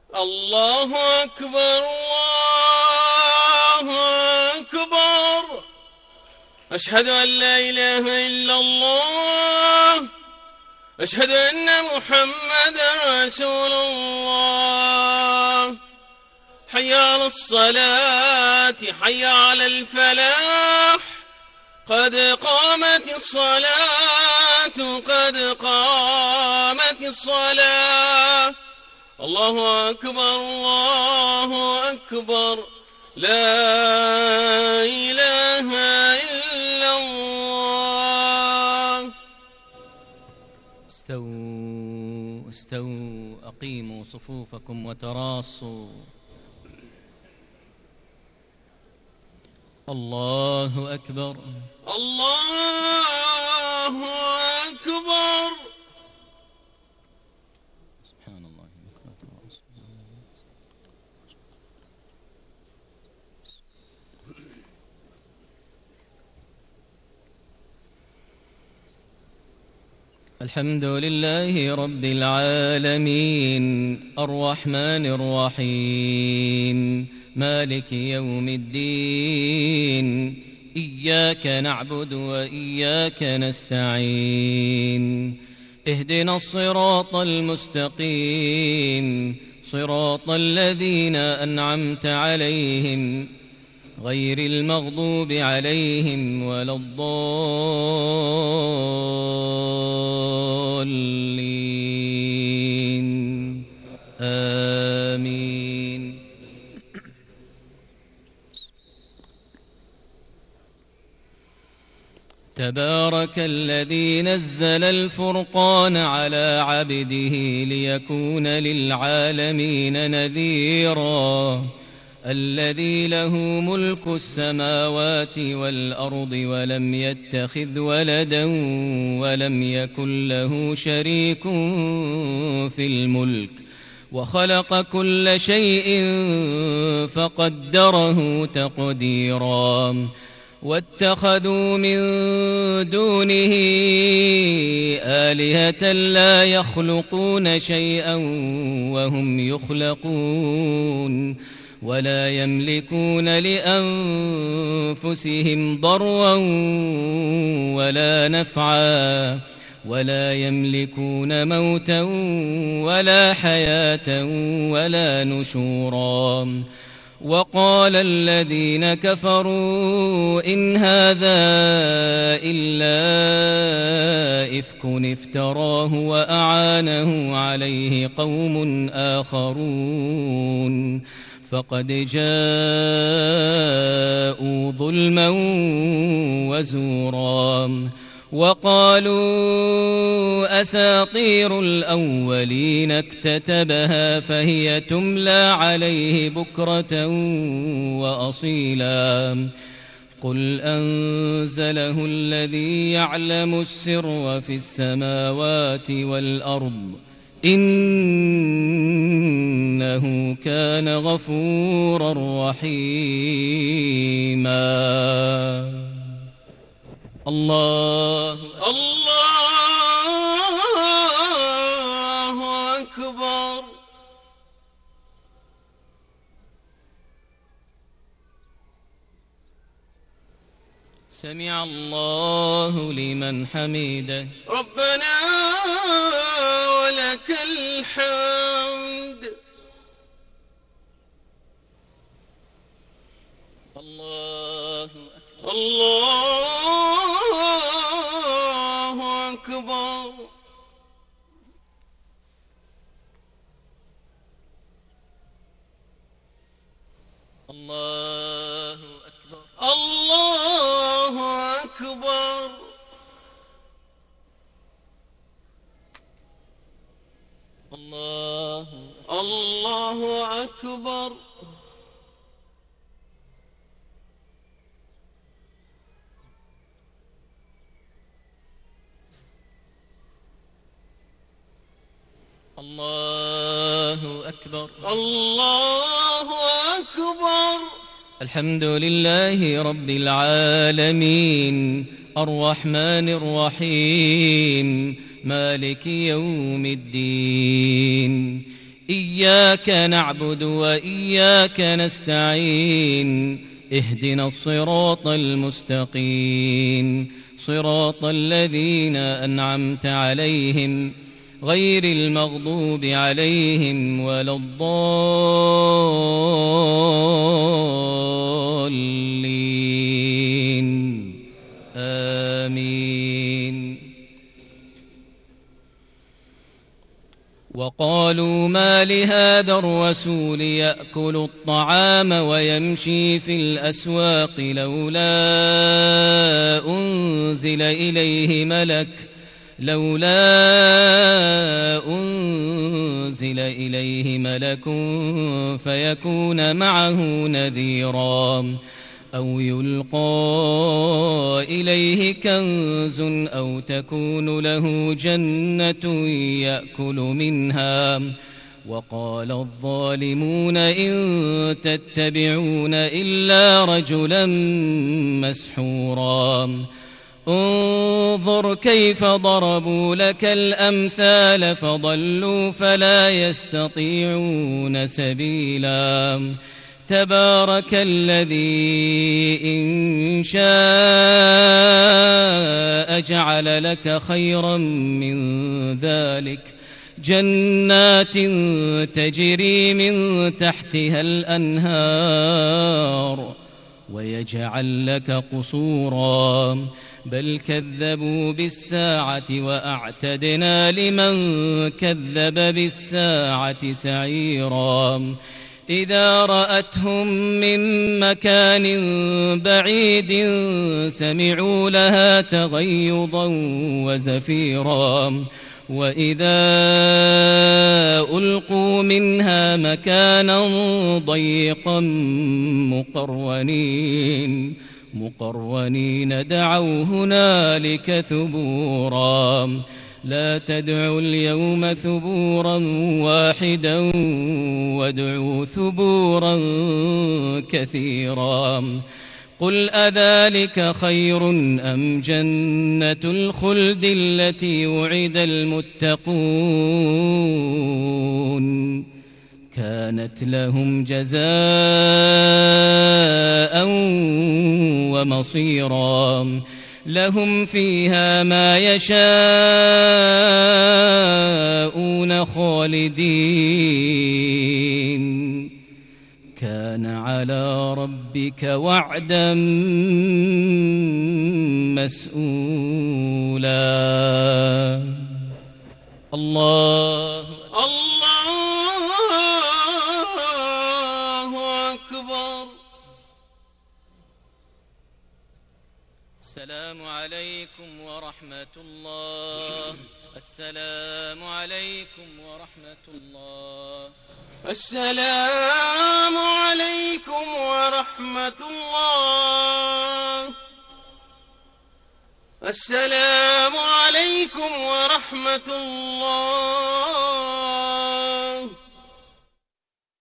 الله أكبر الله أكبر. أشهد أن لا إله إلا الله. أشهد أن محمدا رسول الله. حي على الصلاة حي على الفلاح. قد قامت الصلاة قد قامت الصلاة. الله أكبر الله أكبر. لا إله إلا الله. استووا استووا، أقيموا صفوفكم وتراصوا. الله أكبر الله أكبر. سبحان الله. الحمد لله رب العالمين، الرحمن الرحيم، مالك يوم الدين. إياك نعبد وإياك نستعين. اهدنا الصراط المستقيم، صراط الذين أنعمت عليهم غير المغضوب عليهم ولا الضالين. آمين. تبارك الذي نزل الفرقان على عبده ليكون للعالمين نذيرا. الذي له ملك السماوات والأرض ولم يتخذ ولدا ولم يكن له شريك في الملك وخلق كل شيء فقدره تقديرا. واتخذوا من دونه آلهة لا يخلقون شيئا وهم يخلقون ولا يملكون لأنفسهم ضرا ولا نفعا ولا يملكون موتا ولا حياة ولا نشورا. وقال الذين كفروا إن هذا إلا إفك افتراه وأعانه عليه قوم آخرون فقد جاءوا ظلما وزورا. وقالوا أساطير الأولين اكتتبها فهي تملى عليه بكرة وأصيلا. قل أنزله الذي يعلم السر في السماوات والأرض إنه كان غفورا رحيما. الله أكبر. سمع الله لمن حمده. ربنا ولك الحمد. الله أكبر. الله أكبر. الله أكبر. الله أكبر. الله أكبر. الله أكبر. الحمد لله رب العالمين، الرحمن الرحيم، مالك يوم الدين. إياك نعبد وإياك نستعين اهدنا الصراط المستقيم صراط الذين أنعمت عليهم غير المغضوب عليهم ولا الضالين آمين. وقالوا ما لهذا الرسول يأكل الطعام ويمشي في الأسواق لولا أنزل إليه ملك فيكون معه نذيرا أو يلقى إليه كنز أو تكون له جنة يأكل منها. وقال الظالمون إن تتبعون إلا رجلا مسحورا انظر كيف ضربوا لك الأمثال فضلوا فلا يستطيعون سبيلا. تبارك الذي إن شاء جعل لك خيرا من ذلك جنات تجري من تحتها الأنهار ويجعل لك قصورا بل كذبوا بالساعة وأعتدنا لمن كذب بالساعة سعيرا. إذا رأتهم من مكان بعيد سمعوا لها تغيظا وزفيرا وإذا ألقوا منها مكانا ضيقا مقرونين دعوا هنالك ثبورا. لا تدعوا اليوم ثبورا واحدا وادعوا ثبورا كثيرا. قل أذلك خير أم جنة الخلد التي وعد المتقون كانت لهم جزاء ومصيرا لهم فيها ما يشاءون خالدين كان على ربك وعدا مسئولا. الله أكبر. السلام عليكم ورحمة الله. السلام عليكم ورحمة الله. السلام عليكم ورحمة الله. السلام عليكم ورحمة الله.